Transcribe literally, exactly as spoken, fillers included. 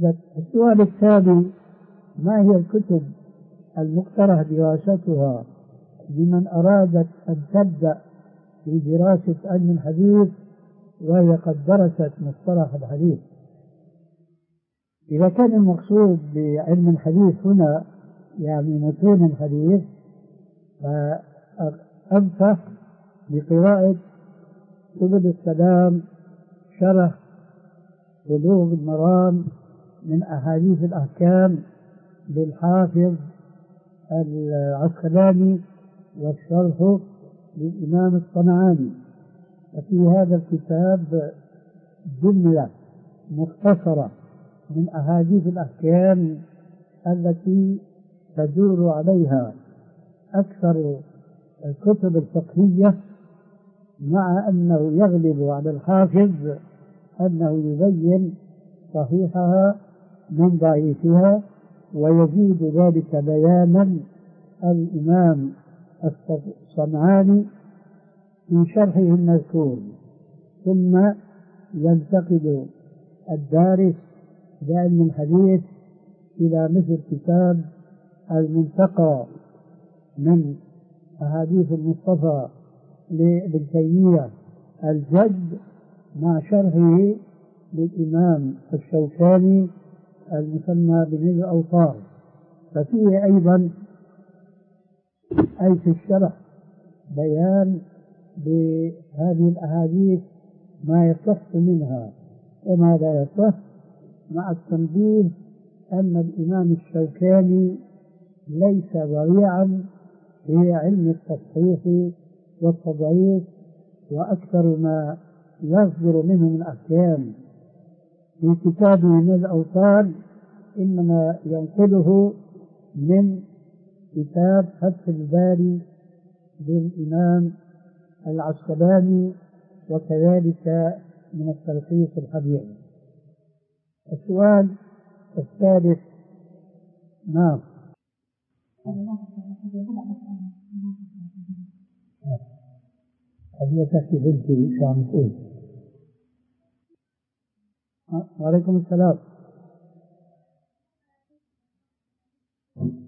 السؤال الثاني: ما هي الكتب المقترح دراستها لمن أرادت أن تبدأ في دراسة علم الحديث وهي قد درست مصطلح الحديث؟ إذا كان المقصود بعلم الحديث هنا يعني متون الحديث، فأنصح بقراءة سبل السلام شرح بلوغ المرام من أحاديث الأحكام للحافظ العسقلاني والشرح للإمام الصنعاني. وفي هذا الكتاب جملة مختصرة من أحاديث الأحكام التي تدور عليها أكثر الكتب الفقهية، مع أنه يغلب على الحافظ أنه يبين صحيحها من ضعيفها، ويزيد ذلك بيانا الإمام الصنعاني في شرحه المذكور. ثم ينتقل الدارس بعلم الحديث إلى مثل كتاب المنتقى من أحاديث المصطفى لابن تيمية الجد مع شرحه للإمام الشوكاني المسمى بنيل الأوطار. ففيه أيضا أي في الشرح بيان بهذه الأحاديث ما يصح منها وما لا يصح، مع التنبيه أن الإمام الشوكاني ليس ضريعا في علم التصحيح والتضعيف، وأكثر ما يصدر منه من أحكام في كتابه من الأوطان إنما ينقله من كتاب فتح الباري للإمام العسقلاني، وكذلك من التلخيص الحديث. السؤال الثالث: نعم. هل تحكي بنتي شو عم تقول؟ وعليكم السلام.